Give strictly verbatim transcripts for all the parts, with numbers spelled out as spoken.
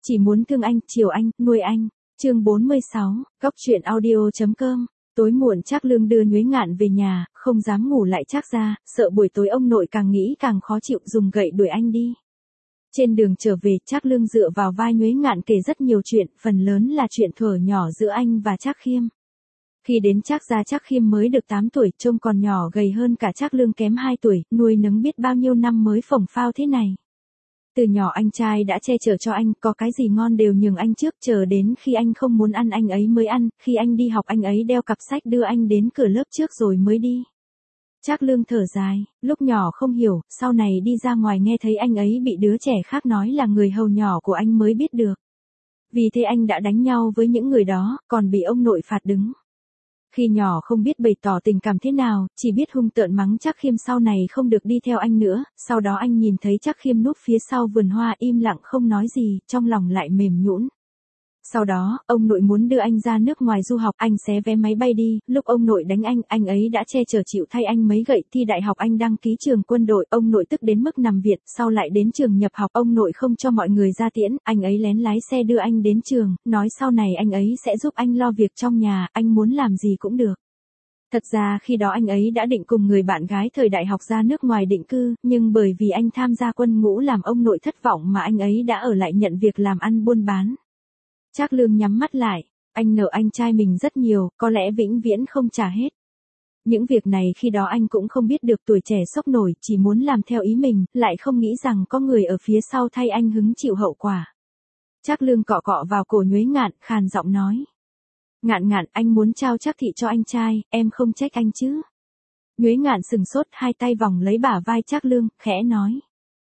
Chỉ muốn thương anh, chiều anh, nuôi anh. Chương bốn mươi sáu, Góc truyện audio.com. Tối muộn Trác Lương đưa Nhuế Ngạn về nhà, không dám ngủ lại Trác gia, sợ buổi tối ông nội càng nghĩ càng khó chịu, dùng gậy đuổi anh đi. Trên đường trở về, Trác Lương dựa vào vai Nhuế Ngạn kể rất nhiều chuyện, phần lớn là chuyện thuở nhỏ giữa anh và Trác Khiêm. Khi đến Trác gia, Trác Khiêm mới được tám tuổi, trông còn nhỏ gầy hơn cả Trác Lương kém hai tuổi, nuôi nấng biết bao nhiêu năm mới phồng phao thế này. Từ nhỏ anh trai đã che chở cho anh, có cái gì ngon đều nhường anh trước, chờ đến khi anh không muốn ăn anh ấy mới ăn, khi anh đi học anh ấy đeo cặp sách đưa anh đến cửa lớp trước rồi mới đi. Trác Lương thở dài, lúc nhỏ không hiểu, sau này đi ra ngoài nghe thấy anh ấy bị đứa trẻ khác nói là người hầu nhỏ của anh mới biết được. Vì thế anh đã đánh nhau với những người đó, còn bị ông nội phạt đứng. Khi nhỏ không biết bày tỏ tình cảm thế nào, chỉ biết hung tợn mắng Trác Khiêm sau này không được đi theo anh nữa, sau đó anh nhìn thấy Trác Khiêm núp phía sau vườn hoa im lặng không nói gì, trong lòng lại mềm nhũn. Sau đó, ông nội muốn đưa anh ra nước ngoài du học, anh xé vé máy bay đi, lúc ông nội đánh anh, anh ấy đã che chở chịu thay anh mấy gậy, thi đại học anh đăng ký trường quân đội, ông nội tức đến mức nằm viện, sau lại đến trường nhập học, ông nội không cho mọi người ra tiễn, anh ấy lén lái xe đưa anh đến trường, nói sau này anh ấy sẽ giúp anh lo việc trong nhà, anh muốn làm gì cũng được. Thật ra khi đó anh ấy đã định cùng người bạn gái thời đại học ra nước ngoài định cư, nhưng bởi vì anh tham gia quân ngũ làm ông nội thất vọng mà anh ấy đã ở lại nhận việc làm ăn buôn bán. Trác Lương nhắm mắt lại, anh nợ anh trai mình rất nhiều, có lẽ vĩnh viễn không trả hết. Những việc này khi đó anh cũng không biết được, tuổi trẻ sốc nổi, chỉ muốn làm theo ý mình, lại không nghĩ rằng có người ở phía sau thay anh hứng chịu hậu quả. Trác Lương cọ cọ vào cổ Nhuế Ngạn, khàn giọng nói. Ngạn Ngạn, anh muốn trao Trác thị cho anh trai, em không trách anh chứ. Nhuế Ngạn sừng sốt, hai tay vòng lấy bả vai Trác Lương, khẽ nói.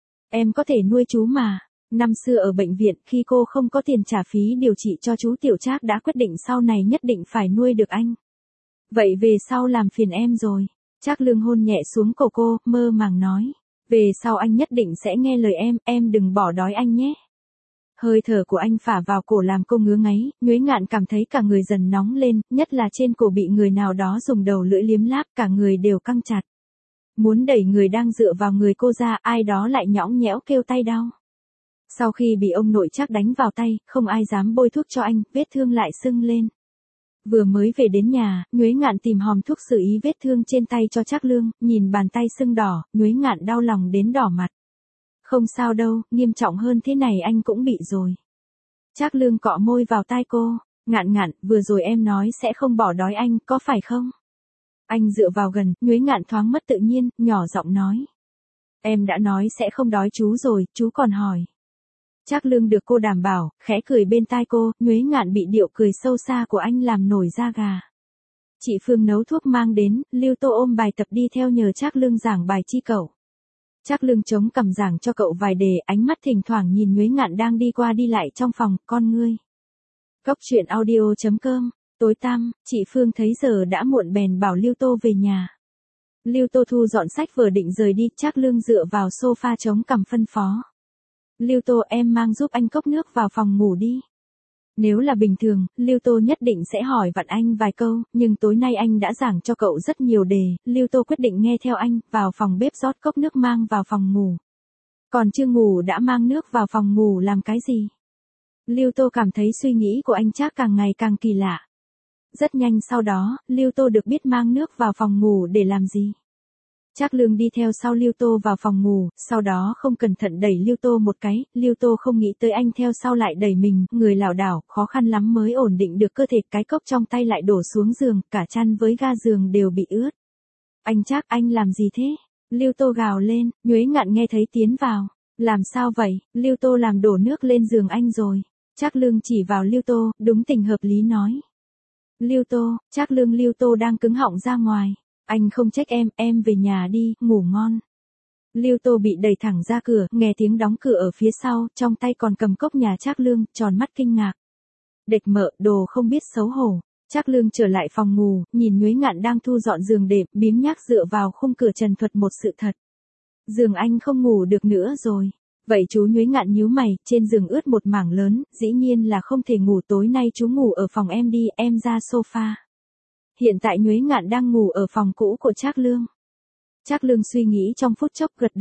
Em có thể nuôi chú mà. Năm xưa ở bệnh viện, khi cô không có tiền trả phí điều trị cho chú Tiểu Trác đã quyết định sau này nhất định phải nuôi được anh. Vậy về sau làm phiền em rồi. Trác Lương hôn nhẹ xuống cổ cô, mơ màng nói. Về sau anh nhất định sẽ nghe lời em, em đừng bỏ đói anh nhé. Hơi thở của anh phả vào cổ làm cô ngứa ngáy, Nhuế Ngạn cảm thấy cả người dần nóng lên, nhất là trên cổ bị người nào đó dùng đầu lưỡi liếm láp, cả người đều căng chặt. Muốn đẩy người đang dựa vào người cô ra, ai đó lại nhõng nhẽo kêu tay đau. Sau khi bị ông nội Trác đánh vào tay, không ai dám bôi thuốc cho anh, vết thương lại sưng lên. Vừa mới về đến nhà, Nhuế Ngạn tìm hòm thuốc xử ý vết thương trên tay cho Trác Lương, nhìn bàn tay sưng đỏ, Nhuế Ngạn đau lòng đến đỏ mặt. Không sao đâu, nghiêm trọng hơn thế này anh cũng bị rồi. Trác Lương cọ môi vào tai cô, Ngạn Ngạn, vừa rồi em nói sẽ không bỏ đói anh, có phải không? Anh dựa vào gần, Nhuế Ngạn thoáng mất tự nhiên, nhỏ giọng nói. Em đã nói sẽ không đói chú rồi, chú còn hỏi. Trác Lương được cô đảm bảo, khẽ cười bên tai cô, Nhuế Ngạn bị điệu cười sâu xa của anh làm nổi da gà. Chị Phương nấu thuốc mang đến, Lưu Tô ôm bài tập đi theo nhờ Trác Lương giảng bài chi cậu. Trác Lương chống cằm giảng cho cậu vài đề, ánh mắt thỉnh thoảng nhìn Nhuế Ngạn đang đi qua đi lại trong phòng, con ngươi. Góc truyện audio.com, tối tăm, chị Phương thấy giờ đã muộn bèn bảo Lưu Tô về nhà. Lưu Tô thu dọn sách vở định rời đi, Trác Lương dựa vào sofa chống cằm phân phó. Lưu Tô, em mang giúp anh cốc nước vào phòng ngủ đi. Nếu là bình thường, Lưu Tô nhất định sẽ hỏi vặn anh vài câu, nhưng tối nay anh đã giảng cho cậu rất nhiều đề, Lưu Tô quyết định nghe theo anh, vào phòng bếp rót cốc nước mang vào phòng ngủ. Còn chưa ngủ đã mang nước vào phòng ngủ làm cái gì? Lưu Tô cảm thấy suy nghĩ của anh Trác càng ngày càng kỳ lạ. Rất nhanh sau đó, Lưu Tô được biết mang nước vào phòng ngủ để làm gì. Trác Lương đi theo sau Lưu Tô vào phòng ngủ, sau đó không cẩn thận đẩy Lưu Tô một cái, Lưu Tô không nghĩ tới anh theo sau lại đẩy mình, người lảo đảo, khó khăn lắm mới ổn định được cơ thể, cái cốc trong tay lại đổ xuống giường, cả chăn với ga giường đều bị ướt. Anh Trác, anh làm gì thế? Lưu Tô gào lên, Nhuế Ngạn nghe thấy tiến vào. Làm sao vậy? Lưu Tô làm đổ nước lên giường anh rồi. Trác Lương chỉ vào Lưu Tô, đúng tình hợp lý nói. Lưu Tô, Trác Lương Lưu Tô đang cứng họng ra ngoài. Anh không trách em, em về nhà đi, ngủ ngon. Lưu Tô bị đẩy thẳng ra cửa, nghe tiếng đóng cửa ở phía sau, trong tay còn cầm cốc nhà Trác Lương, tròn mắt kinh ngạc. Địch mợ, đồ không biết xấu hổ. Trác Lương trở lại phòng ngủ, nhìn Nhuế Ngạn đang thu dọn giường đệm, biếng nhác dựa vào khung cửa trần thuật một sự thật. Giường anh không ngủ được nữa rồi. Vậy chú Nhuế Ngạn nhíu mày, trên giường ướt một mảng lớn, dĩ nhiên là không thể ngủ, tối nay chú ngủ ở phòng em đi, em ra sofa. Hiện tại Nhuế Ngạn đang ngủ ở phòng cũ của Trác Lương. Trác Lương suy nghĩ trong phút chốc gật đầu.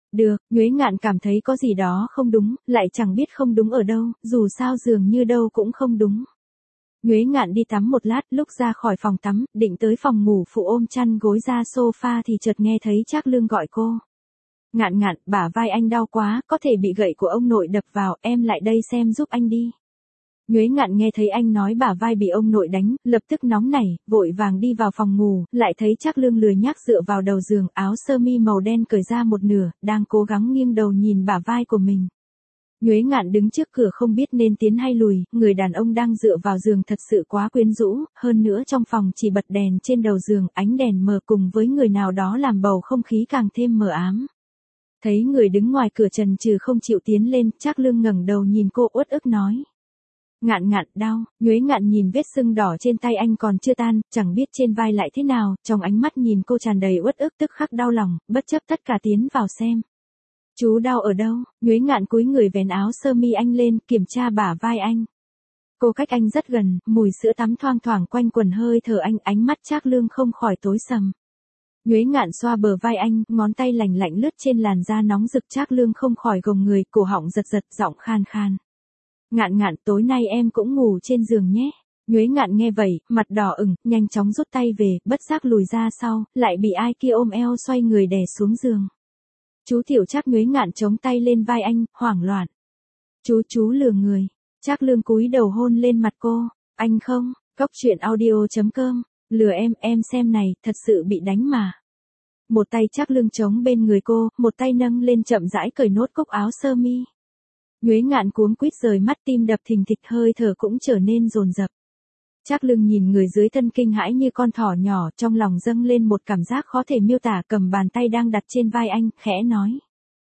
Được, Nhuế Ngạn cảm thấy có gì đó không đúng, lại chẳng biết không đúng ở đâu, dù sao dường như đâu cũng không đúng. Nhuế Ngạn đi tắm một lát, lúc ra khỏi phòng tắm, định tới phòng ngủ phụ ôm chăn gối ra sofa thì chợt nghe thấy Trác Lương gọi cô. Ngạn Ngạn, bả vai anh đau quá, có thể bị gậy của ông nội đập vào, em lại đây xem giúp anh đi. Nhuế Ngạn nghe thấy anh nói bả vai bị ông nội đánh, lập tức nóng nảy, vội vàng đi vào phòng ngủ, lại thấy Trác Lương lười nhác dựa vào đầu giường, áo sơ mi màu đen cởi ra một nửa, đang cố gắng nghiêng đầu nhìn bả vai của mình. Nhuế Ngạn đứng trước cửa không biết nên tiến hay lùi, người đàn ông đang dựa vào giường thật sự quá quyến rũ, hơn nữa trong phòng chỉ bật đèn trên đầu giường, ánh đèn mờ cùng với người nào đó làm bầu không khí càng thêm mờ ám. Thấy người đứng ngoài cửa trần trừ không chịu tiến lên, Trác Lương ngẩng đầu nhìn cô uất ức nói. Ngạn Ngạn, đau. Nhuế Ngạn nhìn vết sưng đỏ trên tay anh còn chưa tan, chẳng biết trên vai lại thế nào, trong ánh mắt nhìn cô tràn đầy uất ức tức khắc đau lòng, bất chấp tất cả tiến vào xem. Chú đau ở đâu? Nhuế Ngạn cúi người vén áo sơ mi anh lên, kiểm tra bả vai anh. Cô cách anh rất gần, mùi sữa tắm thoang thoảng quanh quần hơi thở anh, ánh mắt Trác Lương không khỏi tối sầm. Nhuế Ngạn xoa bờ vai anh, ngón tay lành lạnh lướt trên làn da nóng rực, Trác Lương không khỏi gồng người, cổ họng giật giật, giọng khan khan. Ngạn Ngạn, tối nay em cũng ngủ trên giường nhé. Nhuế Ngạn nghe vậy, mặt đỏ ửng, nhanh chóng rút tay về, bất giác lùi ra sau, lại bị ai kia ôm eo xoay người đè xuống giường. Chú Tiểu Trác. Nhuế Ngạn chống tay lên vai anh, hoảng loạn. Chú chú lừa người. Trác Lương cúi đầu hôn lên mặt cô. Anh không, Cóc truyện audio chấm com. Lừa em, em xem này, thật sự bị đánh mà. Một tay Trác Lương chống bên người cô, một tay nâng lên chậm rãi cởi nốt cúc áo sơ mi. Nhuế Ngạn cuống quýt rời mắt, tim đập thình thịch, hơi thở cũng trở nên dồn dập. Trác Lương nhìn người dưới thân kinh hãi như con thỏ nhỏ, trong lòng dâng lên một cảm giác khó thể miêu tả, cầm bàn tay đang đặt trên vai anh, khẽ nói.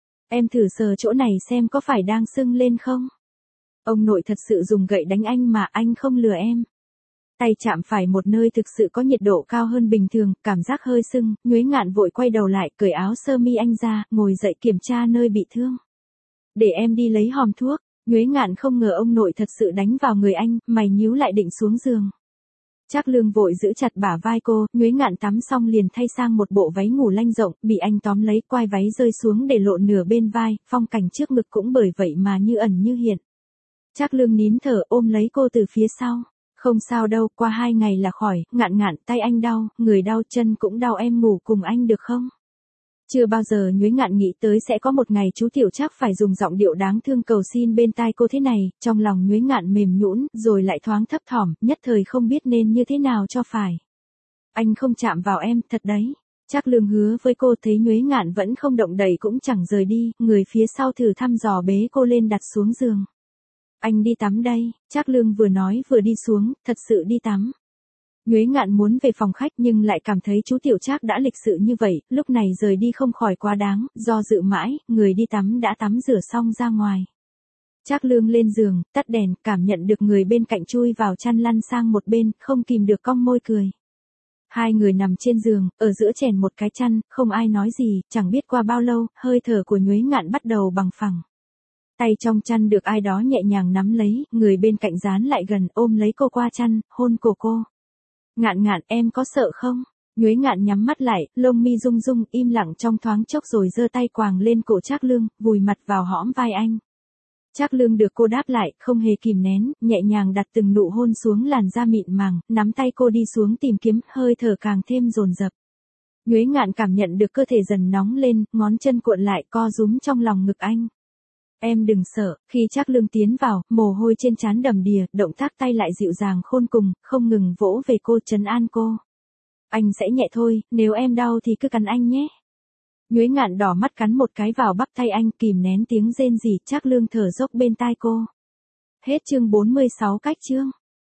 Em thử sờ chỗ này xem có phải đang sưng lên không? Ông nội thật sự dùng gậy đánh anh mà, anh không lừa em. Tay chạm phải một nơi thực sự có nhiệt độ cao hơn bình thường, cảm giác hơi sưng, Nhuế Ngạn vội quay đầu lại, cởi áo sơ mi anh ra, ngồi dậy kiểm tra nơi bị thương. Để em đi lấy hòm thuốc. Nhuế Ngạn không ngờ ông nội thật sự đánh vào người anh, mày nhíu lại định xuống giường. Trác Lương vội giữ chặt bả vai cô, Nhuế Ngạn tắm xong liền thay sang một bộ váy ngủ lanh rộng, bị anh tóm lấy, quai váy rơi xuống để lộ nửa bên vai, phong cảnh trước ngực cũng bởi vậy mà như ẩn như hiện. Trác Lương nín thở ôm lấy cô từ phía sau. Không sao đâu, qua hai ngày là khỏi. Ngạn Ngạn, tay anh đau, người đau, chân cũng đau, em ngủ cùng anh được không? Chưa bao giờ Nhuế Ngạn nghĩ tới sẽ có một ngày chú Tiểu Trác phải dùng giọng điệu đáng thương cầu xin bên tai cô thế này, trong lòng Nhuế Ngạn mềm nhũn, rồi lại thoáng thấp thỏm, nhất thời không biết nên như thế nào cho phải. Anh không chạm vào em, thật đấy. Trác Lương hứa với cô, thấy Nhuế Ngạn vẫn không động đậy cũng chẳng rời đi, người phía sau thử thăm dò bế cô lên đặt xuống giường. Anh đi tắm đây. Trác Lương vừa nói vừa đi xuống, thật sự đi tắm. Nhuế Ngạn muốn về phòng khách nhưng lại cảm thấy chú Tiểu Trác đã lịch sự như vậy, lúc này rời đi không khỏi quá đáng, do dự mãi, người đi tắm đã tắm rửa xong ra ngoài. Trác Lương lên giường, tắt đèn, cảm nhận được người bên cạnh chui vào chăn lăn sang một bên, không kìm được cong môi cười. Hai người nằm trên giường, ở giữa chèn một cái chăn, không ai nói gì, chẳng biết qua bao lâu, hơi thở của Nhuế Ngạn bắt đầu bằng phẳng. Tay trong chăn được ai đó nhẹ nhàng nắm lấy, người bên cạnh dán lại gần, ôm lấy cô qua chăn, hôn cổ cô. Ngạn Ngạn, em có sợ không? Nhuế Ngạn nhắm mắt lại, lông mi rung rung, im lặng trong thoáng chốc rồi giơ tay quàng lên cổ Trác Lương, vùi mặt vào hõm vai anh. Trác Lương được cô đáp lại, không hề kìm nén, nhẹ nhàng đặt từng nụ hôn xuống làn da mịn màng, nắm tay cô đi xuống tìm kiếm, hơi thở càng thêm dồn dập. Nhuế Ngạn cảm nhận được cơ thể dần nóng lên, ngón chân cuộn lại, co rúm trong lòng ngực anh. Em đừng sợ. Khi Trác Lương tiến vào, mồ hôi trên trán đầm đìa, động tác tay lại dịu dàng khôn cùng, không ngừng vỗ về cô, trấn an cô. Anh sẽ nhẹ thôi, nếu em đau thì cứ cắn anh nhé. Nhuế Ngạn đỏ mắt cắn một cái vào bắp tay anh, kìm nén tiếng rên rỉ, Trác Lương thở dốc bên tai cô. Hết chương bốn mươi sáu cách chương.